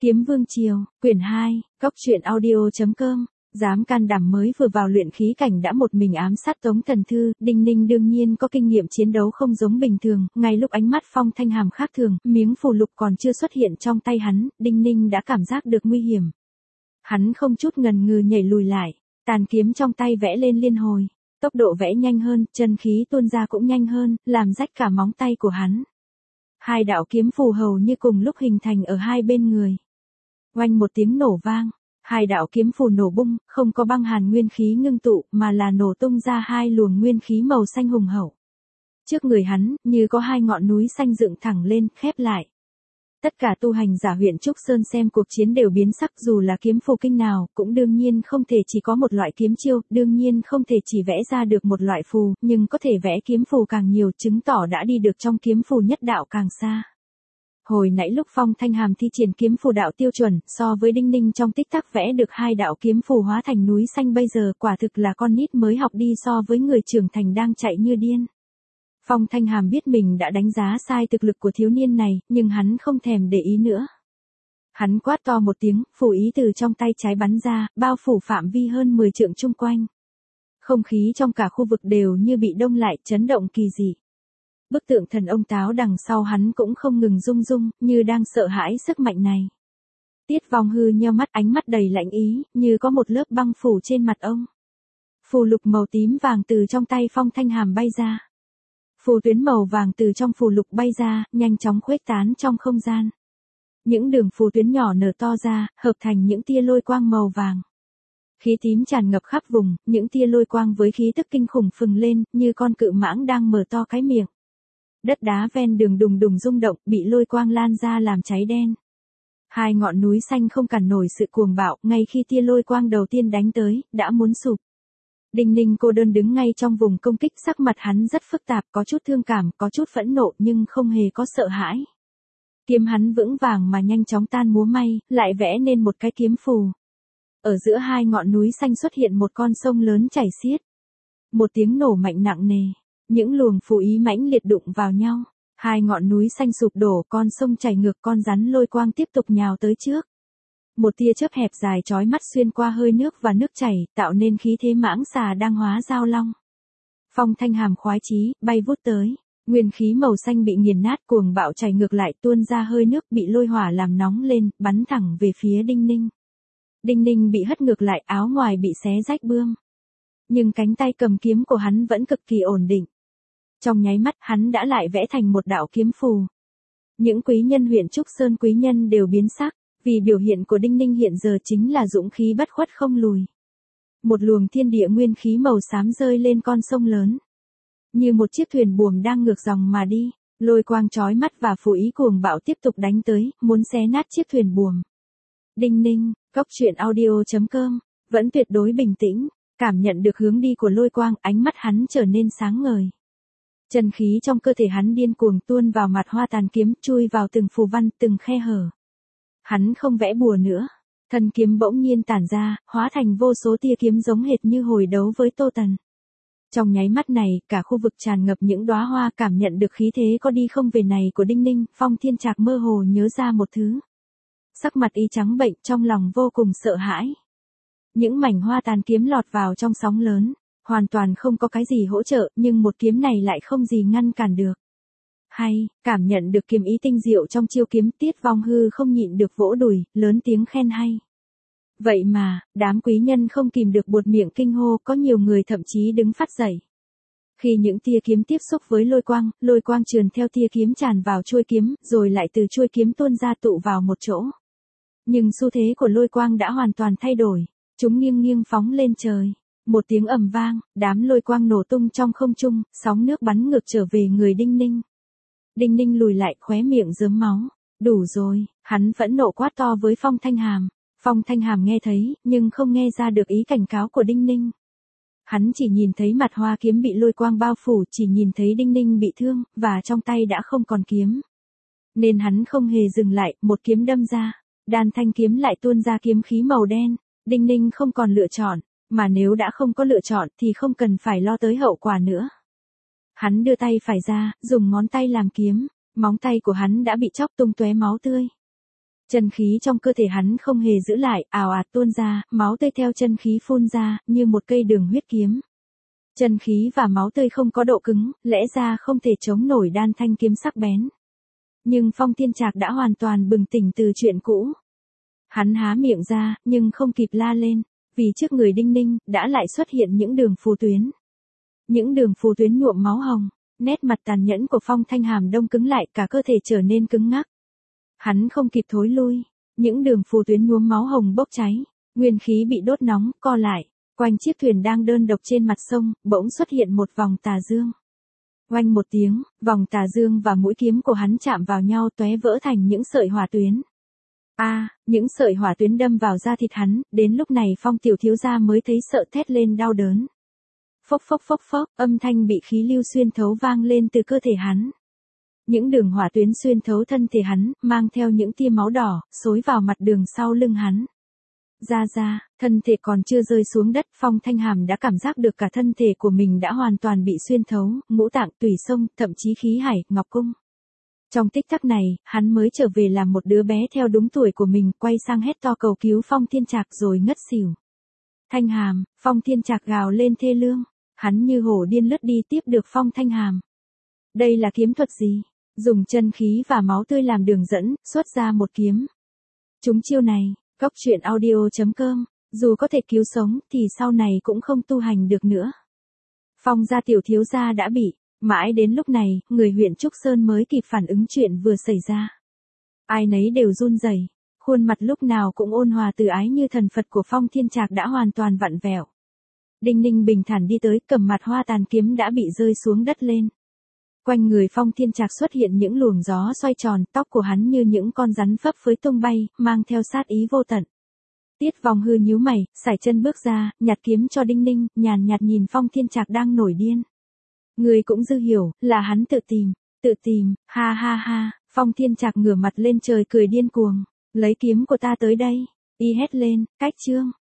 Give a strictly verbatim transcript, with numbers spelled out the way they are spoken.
Kiếm Vương Triều, quyển hai, góc truyện audio chấm com. Dám can đảm mới vừa vào luyện khí cảnh đã một mình ám sát Tống Thần Thư, Đinh Ninh đương nhiên có kinh nghiệm chiến đấu không giống bình thường, ngay lúc ánh mắt Phong Thanh Hàm khác thường, miếng phù lục còn chưa xuất hiện trong tay hắn, Đinh Ninh đã cảm giác được nguy hiểm. Hắn không chút ngần ngừ nhảy lùi lại, tàn kiếm trong tay vẽ lên liên hồi, tốc độ vẽ nhanh hơn, chân khí tuôn ra cũng nhanh hơn, làm rách cả móng tay của hắn. Hai đạo kiếm phù hầu như cùng lúc hình thành ở hai bên người. Oanh một tiếng nổ vang, hai đạo kiếm phù nổ bung, không có băng hàn nguyên khí ngưng tụ, mà là nổ tung ra hai luồng nguyên khí màu xanh hùng hậu. Trước người hắn, như có hai ngọn núi xanh dựng thẳng lên, khép lại. Tất cả tu hành giả huyện Trúc Sơn xem cuộc chiến đều biến sắc, dù là kiếm phù kinh nào, cũng đương nhiên không thể chỉ có một loại kiếm chiêu, đương nhiên không thể chỉ vẽ ra được một loại phù, nhưng có thể vẽ kiếm phù càng nhiều, chứng tỏ đã đi được trong kiếm phù nhất đạo càng xa. Hồi nãy lúc Phong Thanh Hàm thi triển kiếm phù đạo tiêu chuẩn, so với Đinh Ninh trong tích tắc vẽ được hai đạo kiếm phù hóa thành núi xanh bây giờ, quả thực là con nít mới học đi so với người trưởng thành đang chạy như điên. Phong Thanh Hàm biết mình đã đánh giá sai thực lực của thiếu niên này, nhưng hắn không thèm để ý nữa. Hắn quát to một tiếng, phù ý từ trong tay trái bắn ra, bao phủ phạm vi hơn mười trượng chung quanh. Không khí trong cả khu vực đều như bị đông lại, chấn động kỳ dị. Bức tượng thần ông táo đằng sau hắn cũng không ngừng rung rung, như đang sợ hãi sức mạnh này. Tiết Vong Hư nheo mắt, ánh mắt đầy lạnh ý, như có một lớp băng phủ trên mặt ông. Phù lục màu tím vàng từ trong tay Phong Thanh Hàm bay ra. Phù tuyến màu vàng từ trong phù lục bay ra, nhanh chóng khuếch tán trong không gian. Những đường phù tuyến nhỏ nở to ra, hợp thành những tia lôi quang màu vàng. Khí tím tràn ngập khắp vùng, những tia lôi quang với khí tức kinh khủng phừng lên, như con cự mãng đang mở to cái miệng. Đất đá ven đường đùng đùng rung động, bị lôi quang lan ra làm cháy đen. Hai ngọn núi xanh không cản nổi sự cuồng bạo, ngay khi tia lôi quang đầu tiên đánh tới, đã muốn sụp. Đinh Ninh cô đơn đứng ngay trong vùng công kích, sắc mặt hắn rất phức tạp, có chút thương cảm, có chút phẫn nộ nhưng không hề có sợ hãi. Kiếm hắn vững vàng mà nhanh chóng tan múa may, lại vẽ nên một cái kiếm phù. Ở giữa hai ngọn núi xanh xuất hiện một con sông lớn chảy xiết. Một tiếng nổ mạnh nặng nề, những luồng phù ý mãnh liệt đụng vào nhau. Hai ngọn núi xanh sụp đổ, con sông chảy ngược, con rắn lôi quang tiếp tục nhào tới trước. Một tia chớp hẹp dài chói mắt xuyên qua hơi nước và nước chảy, tạo nên khí thế mãng xà đang hóa giao long. Phong Thanh Hàm khoái chí, bay vút tới. Nguyên khí màu xanh bị nghiền nát, cuồng bạo chảy ngược lại, tuôn ra hơi nước, bị lôi hỏa làm nóng lên, bắn thẳng về phía Đinh Ninh. Đinh Ninh bị hất ngược lại, áo ngoài bị xé rách bươm. Nhưng cánh tay cầm kiếm của hắn vẫn cực kỳ ổn định. Trong nháy mắt, hắn đã lại vẽ thành một đạo kiếm phù. Những quý nhân huyện Trúc Sơn quý nhân đều biến sắc, vì biểu hiện của Đinh Ninh hiện giờ chính là dũng khí bất khuất không lùi. Một luồng thiên địa nguyên khí màu xám rơi lên con sông lớn. Như một chiếc thuyền buồm đang ngược dòng mà đi, lôi quang chói mắt và phù ý cuồng bạo tiếp tục đánh tới, muốn xé nát chiếc thuyền buồm. Đinh Ninh, góc truyện audio chấm com, vẫn tuyệt đối bình tĩnh, cảm nhận được hướng đi của lôi quang, ánh mắt hắn trở nên sáng ngời. Chân khí trong cơ thể hắn điên cuồng tuôn vào mặt hoa tàn kiếm, chui vào từng phù văn, từng khe hở. Hắn không vẽ bùa nữa, thân kiếm bỗng nhiên tản ra, hóa thành vô số tia kiếm giống hệt như hồi đấu với Tô Tần. Trong nháy mắt này, cả khu vực tràn ngập những đóa hoa, cảm nhận được khí thế có đi không về này của Đinh Ninh, Phong Thiên Trạc mơ hồ nhớ ra một thứ. Sắc mặt y trắng bệnh, trong lòng vô cùng sợ hãi. Những mảnh hoa tàn kiếm lọt vào trong sóng lớn, hoàn toàn không có cái gì hỗ trợ, nhưng một kiếm này lại không gì ngăn cản được. Hay, cảm nhận được kiếm ý tinh diệu trong chiêu kiếm, Tiết Vong Hư không nhịn được vỗ đùi, lớn tiếng khen hay. Vậy mà, đám quý nhân không kìm được buột miệng kinh hô, có nhiều người thậm chí đứng phát dậy. Khi những tia kiếm tiếp xúc với lôi quang, lôi quang trườn theo tia kiếm tràn vào chuôi kiếm, rồi lại từ chuôi kiếm tuôn ra tụ vào một chỗ. Nhưng xu thế của lôi quang đã hoàn toàn thay đổi, chúng nghiêng nghiêng phóng lên trời. Một tiếng ầm vang, đám lôi quang nổ tung trong không trung, sóng nước bắn ngược trở về người Đinh Ninh. Đinh Ninh lùi lại, khóe miệng rớm máu. Đủ rồi, hắn phẫn nộ quát to với Phong Thanh Hàm. Phong Thanh Hàm nghe thấy, nhưng không nghe ra được ý cảnh cáo của Đinh Ninh. Hắn chỉ nhìn thấy mặt hoa kiếm bị lôi quang bao phủ, chỉ nhìn thấy Đinh Ninh bị thương, và trong tay đã không còn kiếm. Nên hắn không hề dừng lại, một kiếm đâm ra. Đan thanh kiếm lại tuôn ra kiếm khí màu đen. Đinh Ninh không còn lựa chọn, mà nếu đã không có lựa chọn thì không cần phải lo tới hậu quả nữa. Hắn đưa tay phải ra, dùng ngón tay làm kiếm, móng tay của hắn đã bị chóc tung tóe máu tươi. Chân khí trong cơ thể hắn không hề giữ lại, ào ạt tuôn ra, máu tươi theo chân khí phun ra, như một cây đường huyết kiếm. Chân khí và máu tươi không có độ cứng, lẽ ra không thể chống nổi đan thanh kiếm sắc bén. Nhưng Phong Thiên Trạc đã hoàn toàn bừng tỉnh từ chuyện cũ. Hắn há miệng ra, nhưng không kịp la lên, vì trước người Đinh Ninh, đã lại xuất hiện những đường phù tuyến. Những đường phù tuyến nhuộm máu hồng, nét mặt tàn nhẫn của Phong Thanh Hàm đông cứng lại, cả cơ thể trở nên cứng ngắc. Hắn không kịp thối lui, những đường phù tuyến nhuốm máu hồng bốc cháy, nguyên khí bị đốt nóng, co lại, quanh chiếc thuyền đang đơn độc trên mặt sông, bỗng xuất hiện một vòng tà dương. Oanh một tiếng, vòng tà dương và mũi kiếm của hắn chạm vào nhau tóe vỡ thành những sợi hỏa tuyến. A, à, những sợi hỏa tuyến đâm vào da thịt hắn, đến lúc này Phong tiểu thiếu gia mới thấy sợ thét lên đau đớn. Phốc phốc phốc phốc, âm thanh bị khí lưu xuyên thấu vang lên từ cơ thể hắn. Những đường hỏa tuyến xuyên thấu thân thể hắn, mang theo những tia máu đỏ, xối vào mặt đường sau lưng hắn. Ra ra, thân thể còn chưa rơi xuống đất, Phong Thanh Hàm đã cảm giác được cả thân thể của mình đã hoàn toàn bị xuyên thấu, ngũ tạng, tủy xông, thậm chí khí hải, ngọc cung. Trong tích tắc này, hắn mới trở về làm một đứa bé theo đúng tuổi của mình, quay sang hét to cầu cứu Phong Thiên Trạc rồi ngất xỉu. Thanh Hàm, Phong Thiên Trạc gào lên thê lương, hắn như hổ điên lướt đi tiếp được Phong Thanh Hàm. Đây là kiếm thuật gì? Dùng chân khí và máu tươi làm đường dẫn, xuất ra một kiếm. Chúng chiêu này, Cốc Truyện Audio chấm com, dù có thể cứu sống thì sau này cũng không tu hành được nữa. Phong gia tiểu thiếu gia đã bị, mãi đến lúc này, người huyện Trúc Sơn mới kịp phản ứng chuyện vừa xảy ra. Ai nấy đều run rẩy, khuôn mặt lúc nào cũng ôn hòa từ ái như thần Phật của Phong Thiên Trạc đã hoàn toàn vặn vẹo. Đinh Ninh bình thản đi tới, cầm mặt hoa tàn kiếm đã bị rơi xuống đất lên. Quanh người Phong Thiên Trạc xuất hiện những luồng gió xoay tròn, tóc của hắn như những con rắn phấp phới tung bay, mang theo sát ý vô tận. Tiết Vong Hư nhíu mày, sải chân bước ra, nhặt kiếm cho Đinh Ninh, nhàn nhạt nhìn Phong Thiên Trạc đang nổi điên. Người cũng dư hiểu, là hắn tự tìm, tự tìm, ha ha ha, Phong Thiên Trạc ngửa mặt lên trời cười điên cuồng, lấy kiếm của ta tới đây, y hét lên, cách chương.